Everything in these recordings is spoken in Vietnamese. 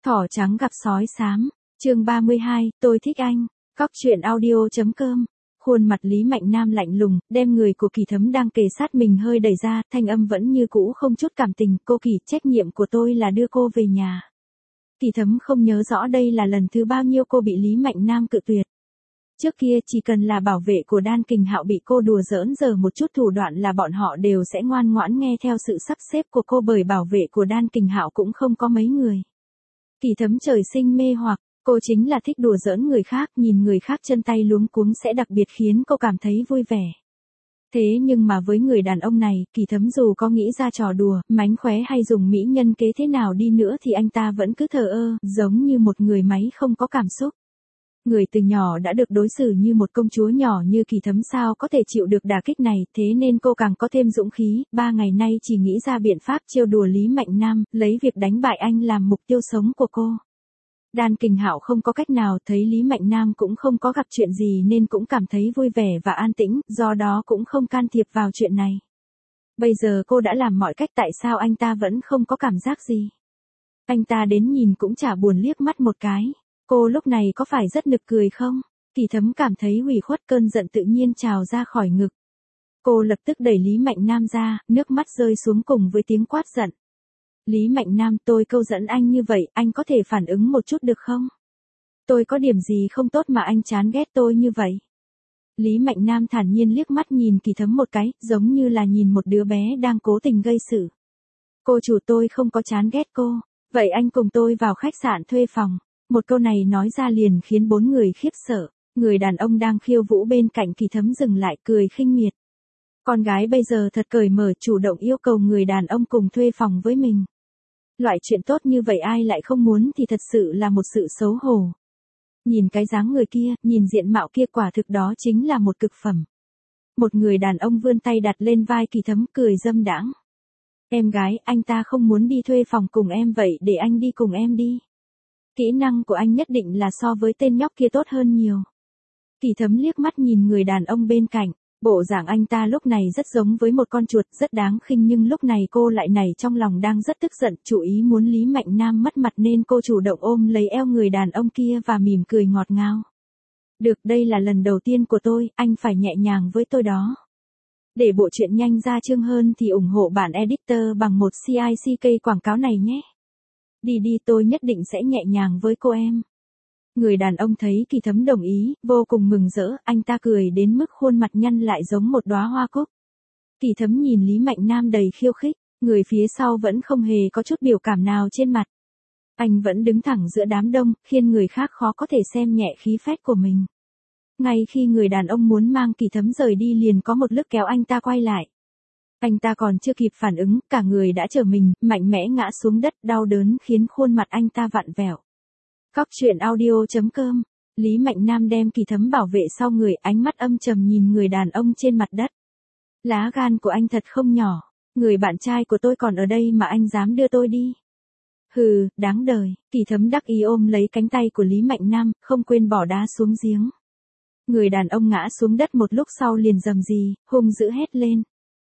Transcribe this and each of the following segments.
Thỏ trắng gặp sói xám, chương 32, tôi thích anh. Cóc truyện audio.com. Khuôn mặt Lý Mạnh Nam lạnh lùng, đem người của Kỳ Thấm đang kề sát mình hơi đẩy ra, thanh âm vẫn như cũ không chút cảm tình. Cô Kỳ, trách nhiệm của tôi là đưa cô về nhà. Kỳ Thấm không nhớ rõ đây là lần thứ bao nhiêu cô bị Lý Mạnh Nam cự tuyệt. Trước kia chỉ cần là bảo vệ của Đan Kình Hạo bị cô đùa giỡn giờ một chút thủ đoạn là bọn họ đều sẽ ngoan ngoãn nghe theo sự sắp xếp của cô, bởi bảo vệ của Đan Kình Hạo cũng không có mấy người. Kỳ Thấm trời sinh mê hoặc, cô chính là thích đùa giỡn người khác, nhìn người khác chân tay luống cuống sẽ đặc biệt khiến cô cảm thấy vui vẻ. Thế nhưng mà với người đàn ông này, Kỳ Thấm dù có nghĩ ra trò đùa, mánh khóe hay dùng mỹ nhân kế thế nào đi nữa thì anh ta vẫn cứ thờ ơ, giống như một người máy không có cảm xúc. Người từ nhỏ đã được đối xử như một công chúa nhỏ như Kỳ Thấm sao có thể chịu được đả kích này, thế nên cô càng có thêm dũng khí, 3 ngày nay chỉ nghĩ ra biện pháp trêu đùa Lý Mạnh Nam, lấy việc đánh bại anh làm mục tiêu sống của cô. Đan Kình Hạo không có cách nào, thấy Lý Mạnh Nam cũng không có gặp chuyện gì nên cũng cảm thấy vui vẻ và an tĩnh, do đó cũng không can thiệp vào chuyện này. Bây giờ cô đã làm mọi cách, tại sao anh ta vẫn không có cảm giác gì? Anh ta đến nhìn cũng chả buồn liếc mắt một cái. Cô lúc này có phải rất nực cười không? Kỳ Thấm cảm thấy ủy khuất, cơn giận tự nhiên trào ra khỏi ngực. Cô lập tức đẩy Lý Mạnh Nam ra, nước mắt rơi xuống cùng với tiếng quát giận. Lý Mạnh Nam, tôi câu dẫn anh như vậy, anh có thể phản ứng một chút được không? Tôi có điểm gì không tốt mà anh chán ghét tôi như vậy? Lý Mạnh Nam thản nhiên liếc mắt nhìn Kỳ Thấm một cái, giống như là nhìn một đứa bé đang cố tình gây sự. Cô chủ, tôi không có chán ghét cô, vậy anh cùng tôi vào khách sạn thuê phòng. Một câu này nói ra liền khiến 4 người khiếp sợ. Người đàn ông đang khiêu vũ bên cạnh Kỳ Thấm dừng lại, cười khinh miệt. Con gái bây giờ thật cởi mở, chủ động yêu cầu người đàn ông cùng thuê phòng với mình. Loại chuyện tốt như vậy ai lại không muốn, thì thật sự là một sự xấu hổ. Nhìn cái dáng người kia, nhìn diện mạo kia, quả thực đó chính là một cực phẩm. Một người đàn ông vươn tay đặt lên vai Kỳ Thấm, cười dâm đãng. Em gái, anh ta không muốn đi thuê phòng cùng em, vậy để anh đi cùng em đi. Kỹ năng của anh nhất định là so với tên nhóc kia tốt hơn nhiều. Kỳ Thấm liếc mắt nhìn người đàn ông bên cạnh, bộ dạng anh ta lúc này rất giống với một con chuột, rất đáng khinh, nhưng lúc này cô lại nảy trong lòng đang rất tức giận, chủ ý muốn Lý Mạnh Nam mất mặt nên cô chủ động ôm lấy eo người đàn ông kia và mỉm cười ngọt ngào. Được, đây là lần đầu tiên của tôi, anh phải nhẹ nhàng với tôi đó. Để bộ truyện nhanh ra chương hơn thì ủng hộ bản editor bằng một CICK quảng cáo này nhé. Đi, tôi nhất định sẽ nhẹ nhàng với cô em. Người đàn ông thấy Kỳ Thấm đồng ý, vô cùng mừng rỡ, anh ta cười đến mức khuôn mặt nhăn lại giống một đóa hoa cúc. Kỳ Thấm nhìn Lý Mạnh Nam đầy khiêu khích, người phía sau vẫn không hề có chút biểu cảm nào trên mặt. Anh vẫn đứng thẳng giữa đám đông, khiến người khác khó có thể xem nhẹ khí phách của mình. Ngay khi người đàn ông muốn mang Kỳ Thấm rời đi liền có một lực kéo anh ta quay lại. Anh ta còn chưa kịp phản ứng, cả người đã trở mình, mạnh mẽ ngã xuống đất, đau đớn khiến khuôn mặt anh ta vặn vẹo. Cóc truyện audio.com. Lý Mạnh Nam đem Kỳ Thấm bảo vệ sau người, ánh mắt âm trầm nhìn người đàn ông trên mặt đất. Lá gan của anh thật không nhỏ, người bạn trai của tôi còn ở đây mà anh dám đưa tôi đi. Hừ, đáng đời. Kỳ Thấm đắc ý ôm lấy cánh tay của Lý Mạnh Nam, không quên bỏ đá xuống giếng. Người đàn ông ngã xuống đất một lúc sau liền rầm rì, hung dữ hét lên.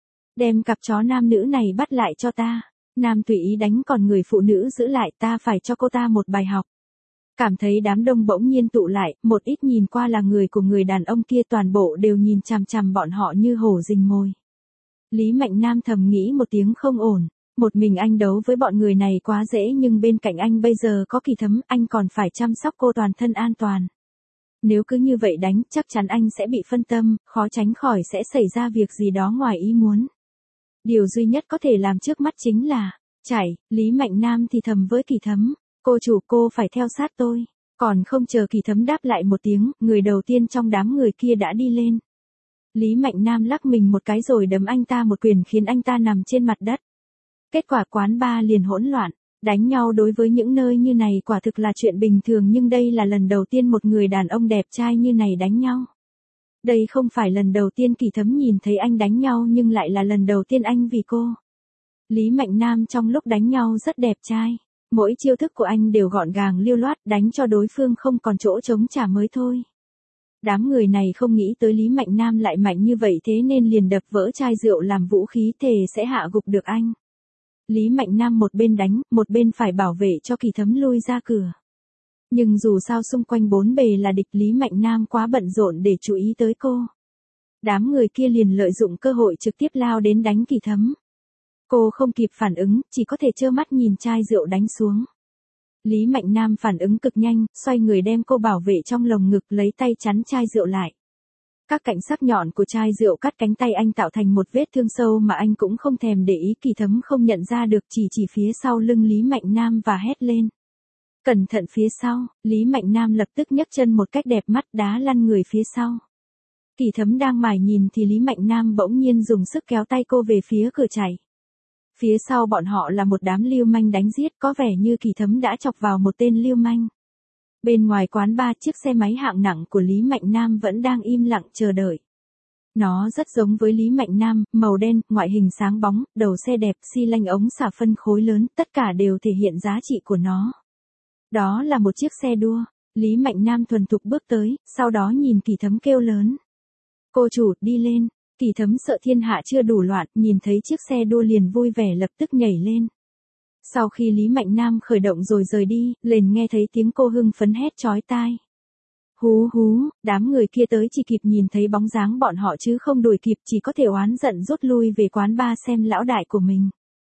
Đem cặp chó nam nữ này bắt lại cho ta. Nam tùy ý đánh, còn người phụ nữ giữ lại, ta phải cho cô ta một bài học. Cảm thấy đám đông bỗng nhiên tụ lại, một ít nhìn qua là người của người đàn ông kia, toàn bộ đều nhìn chằm chằm bọn họ như hổ rình mồi. Lý Mạnh Nam thầm nghĩ một tiếng không ổn, một mình anh đấu với bọn người này quá dễ, nhưng bên cạnh anh bây giờ có Kỳ Thấm, anh còn phải chăm sóc cô toàn thân an toàn. Nếu cứ như vậy đánh, chắc chắn anh sẽ bị phân tâm, khó tránh khỏi sẽ xảy ra việc gì đó ngoài ý muốn. Điều duy nhất có thể làm trước mắt chính là chạy. Lý Mạnh Nam thì thầm với Kỳ Thấm, cô chủ, cô phải theo sát tôi. Còn không chờ Kỳ Thấm đáp lại một tiếng, người đầu tiên trong đám người kia đã đi lên. Lý Mạnh Nam lắc mình một cái rồi đấm anh ta một quyền khiến anh ta nằm trên mặt đất. Kết quả quán bar liền hỗn loạn. Đánh nhau đối với những nơi như này quả thực là chuyện bình thường, nhưng đây là lần đầu tiên một người đàn ông đẹp trai như này đánh nhau. Đây không phải lần đầu tiên Kỳ Thấm nhìn thấy anh đánh nhau, nhưng lại là lần đầu tiên anh vì cô. Lý Mạnh Nam trong lúc đánh nhau rất đẹp trai. Mỗi chiêu thức của anh đều gọn gàng lưu loát, đánh cho đối phương không còn chỗ trống trả mới thôi. Đám người này không nghĩ tới Lý Mạnh Nam lại mạnh như vậy, thế nên liền đập vỡ chai rượu làm vũ khí, thề sẽ hạ gục được anh. Lý Mạnh Nam một bên đánh, một bên phải bảo vệ cho Kỳ Thấm lui ra cửa. Nhưng dù sao xung quanh bốn bề là địch, Lý Mạnh Nam quá bận rộn để chú ý tới cô. Đám người kia liền lợi dụng cơ hội trực tiếp lao đến đánh Kỳ Thấm. Cô không kịp phản ứng, chỉ có thể trơ mắt nhìn chai rượu đánh xuống. Lý Mạnh Nam phản ứng cực nhanh, xoay người đem cô bảo vệ trong lồng ngực, lấy tay chắn chai rượu lại. Các cạnh sắc nhọn của chai rượu cắt cánh tay anh tạo thành một vết thương sâu mà anh cũng không thèm để ý. Kỳ Thấm không nhận ra được, chỉ phía sau lưng Lý Mạnh Nam và hét lên. Cẩn thận phía sau, Lý Mạnh Nam lập tức nhấc chân một cách đẹp mắt đá lăn người phía sau. Kỳ Thấm đang mải nhìn thì Lý Mạnh Nam bỗng nhiên dùng sức kéo tay cô về phía cửa chạy. Phía sau bọn họ là một đám lưu manh đánh giết, có vẻ như Kỳ Thấm đã chọc vào một tên lưu manh. Bên ngoài quán bar, chiếc xe máy hạng nặng của Lý Mạnh Nam vẫn đang im lặng chờ đợi. Nó rất giống với Lý Mạnh Nam, màu đen, ngoại hình sáng bóng, đầu xe đẹp, xi lanh ống xả phân khối lớn, tất cả đều thể hiện giá trị của nó. Đó là một chiếc xe đua. Lý Mạnh Nam thuần thục bước tới, sau đó nhìn Kỳ Thấm kêu lớn. Cô chủ, đi lên. Kỳ Thấm sợ thiên hạ chưa đủ loạn, nhìn thấy chiếc xe đua liền vui vẻ lập tức nhảy lên. Sau khi Lý Mạnh Nam khởi động rồi rời đi, liền nghe thấy tiếng cô hưng phấn hét chói tai. Hú hú, đám người kia tới chỉ kịp nhìn thấy bóng dáng bọn họ chứ không đuổi kịp, chỉ có thể oán giận rút lui về quán bar xem lão đại của mình.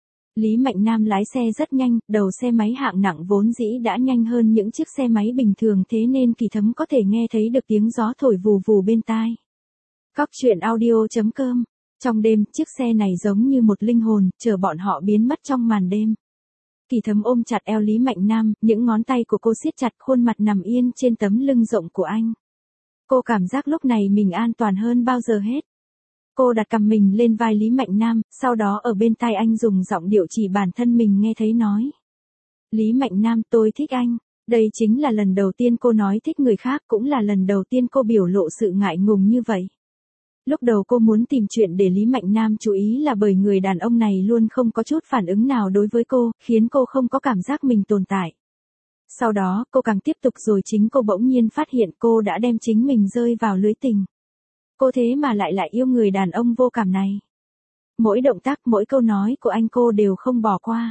Lý Mạnh Nam lái xe rất nhanh, đầu xe máy hạng nặng vốn dĩ đã nhanh hơn những chiếc xe máy bình thường, thế nên Kỳ Thấm có thể nghe thấy được tiếng gió thổi vù vù bên tai. Cóc truyện audio.com. Trong đêm, chiếc xe này giống như một linh hồn, chờ bọn họ biến mất trong màn đêm. Kỳ Thấm ôm chặt eo Lý Mạnh Nam, những ngón tay của cô siết chặt, khuôn mặt nằm yên trên tấm lưng rộng của anh. Cô cảm giác lúc này mình an toàn hơn bao giờ hết. Cô đặt cằm mình lên vai Lý Mạnh Nam, sau đó ở bên tai anh dùng giọng điệu chỉ bản thân mình nghe thấy nói. Lý Mạnh Nam, tôi thích anh. Đây chính là lần đầu tiên cô nói thích người khác, cũng là lần đầu tiên cô biểu lộ sự ngại ngùng như vậy. Lúc đầu cô muốn tìm chuyện để Lý Mạnh Nam chú ý là bởi người đàn ông này luôn không có chút phản ứng nào đối với cô, khiến cô không có cảm giác mình tồn tại. Sau đó, cô càng tiếp tục rồi chính cô bỗng nhiên phát hiện cô đã đem chính mình rơi vào lưới tình. Cô thế mà lại yêu người đàn ông vô cảm này. Mỗi động tác, mỗi câu nói của anh cô đều không bỏ qua.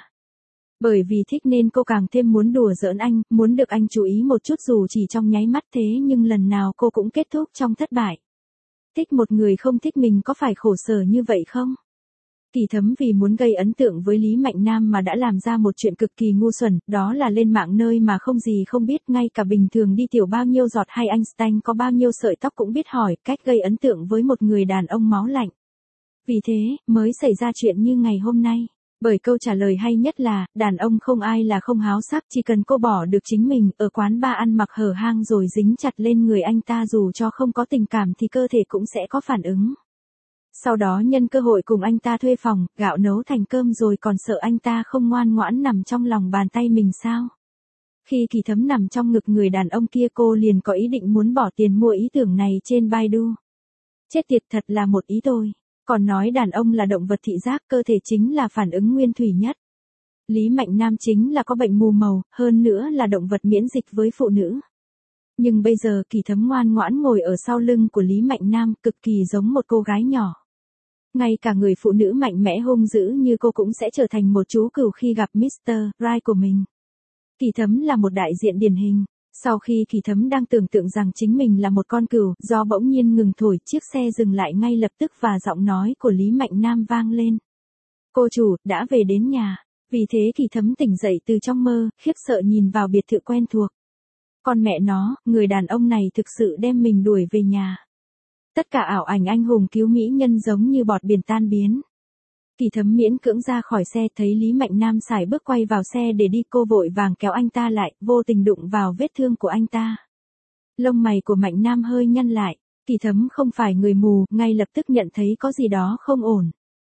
Bởi vì thích nên cô càng thêm muốn đùa giỡn anh, muốn được anh chú ý một chút dù chỉ trong nháy mắt, thế nhưng lần nào cô cũng kết thúc trong thất bại. Thích một người không thích mình có phải khổ sở như vậy không? Kỳ Thấm vì muốn gây ấn tượng với Lý Mạnh Nam mà đã làm ra một chuyện cực kỳ ngu xuẩn, đó là lên mạng nơi mà không gì không biết, ngay cả bình thường đi tiểu bao nhiêu giọt hay Einstein có bao nhiêu sợi tóc cũng biết hỏi cách gây ấn tượng với một người đàn ông máu lạnh. Vì thế, mới xảy ra chuyện như ngày hôm nay. Bởi câu trả lời hay nhất là, đàn ông không ai là không háo sắc, chỉ cần cô bỏ được chính mình, ở quán bar ăn mặc hở hang rồi dính chặt lên người anh ta dù cho không có tình cảm thì cơ thể cũng sẽ có phản ứng. Sau đó nhân cơ hội cùng anh ta thuê phòng, gạo nấu thành cơm rồi còn sợ anh ta không ngoan ngoãn nằm trong lòng bàn tay mình sao? Khi Kỳ Thấm nằm trong ngực người đàn ông kia cô liền có ý định muốn bỏ tiền mua ý tưởng này trên Baidu. Chết tiệt, thật là một ý tôi. Còn nói đàn ông là động vật thị giác, cơ thể chính là phản ứng nguyên thủy nhất. Lý Mạnh Nam chính là có bệnh mù màu, hơn nữa là động vật miễn dịch với phụ nữ. Nhưng bây giờ Kỳ Thấm ngoan ngoãn ngồi ở sau lưng của Lý Mạnh Nam, cực kỳ giống một cô gái nhỏ. Ngay cả người phụ nữ mạnh mẽ hung dữ như cô cũng sẽ trở thành một chú cừu khi gặp Mr. Right của mình. Kỳ Thấm là một đại diện điển hình. Sau khi Kỳ Thấm đang tưởng tượng rằng chính mình là một con cừu, gió bỗng nhiên ngừng thổi, chiếc xe dừng lại ngay lập tức và giọng nói của Lý Mạnh Nam vang lên. Cô chủ, đã về đến nhà. Vì thế Kỳ Thấm tỉnh dậy từ trong mơ, khiếp sợ nhìn vào biệt thự quen thuộc. Con mẹ nó, người đàn ông này thực sự đem mình đuổi về nhà. Tất cả ảo ảnh anh hùng cứu mỹ nhân giống như bọt biển tan biến. Kỳ Thấm miễn cưỡng ra khỏi xe, thấy Lý Mạnh Nam sải bước quay vào xe để đi, cô vội vàng kéo anh ta lại, vô tình đụng vào vết thương của anh ta. Lông mày của Mạnh Nam hơi nhăn lại, Kỳ Thấm không phải người mù, ngay lập tức nhận thấy có gì đó không ổn.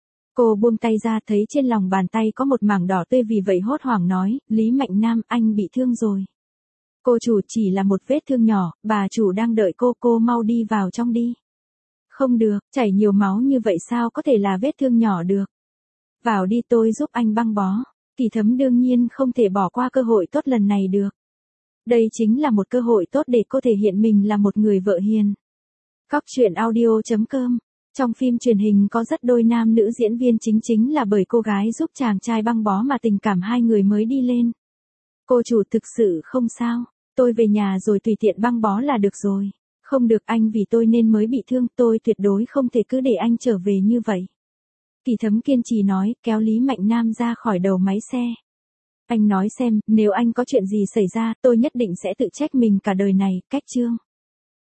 Cô buông tay ra thấy trên lòng bàn tay có một mảng đỏ tươi, vì vậy hốt hoảng nói, Lý Mạnh Nam, anh bị thương rồi. Cô chủ, chỉ là một vết thương nhỏ, bà chủ đang đợi cô mau đi vào trong đi. Không được, chảy nhiều máu như vậy sao có thể là vết thương nhỏ được. Vào đi, tôi giúp anh băng bó. Kỳ Thấm đương nhiên không thể bỏ qua cơ hội tốt lần này được. Đây chính là một cơ hội tốt để cô thể hiện mình là một người vợ hiền. Cóc truyện audio.com Trong phim truyền hình có rất đôi nam nữ diễn viên chính là bởi cô gái giúp chàng trai băng bó mà tình cảm hai người mới đi lên. Cô chủ thực sự không sao, tôi về nhà rồi tùy tiện băng bó là được rồi. Không được anh vì tôi nên mới bị thương, tôi tuyệt đối không thể cứ để anh trở về như vậy. Kỳ Thấm kiên trì nói, kéo Lý Mạnh Nam ra khỏi đầu máy xe. Anh nói xem, nếu anh có chuyện gì xảy ra, tôi nhất định sẽ tự trách mình cả đời này, Cách Trương.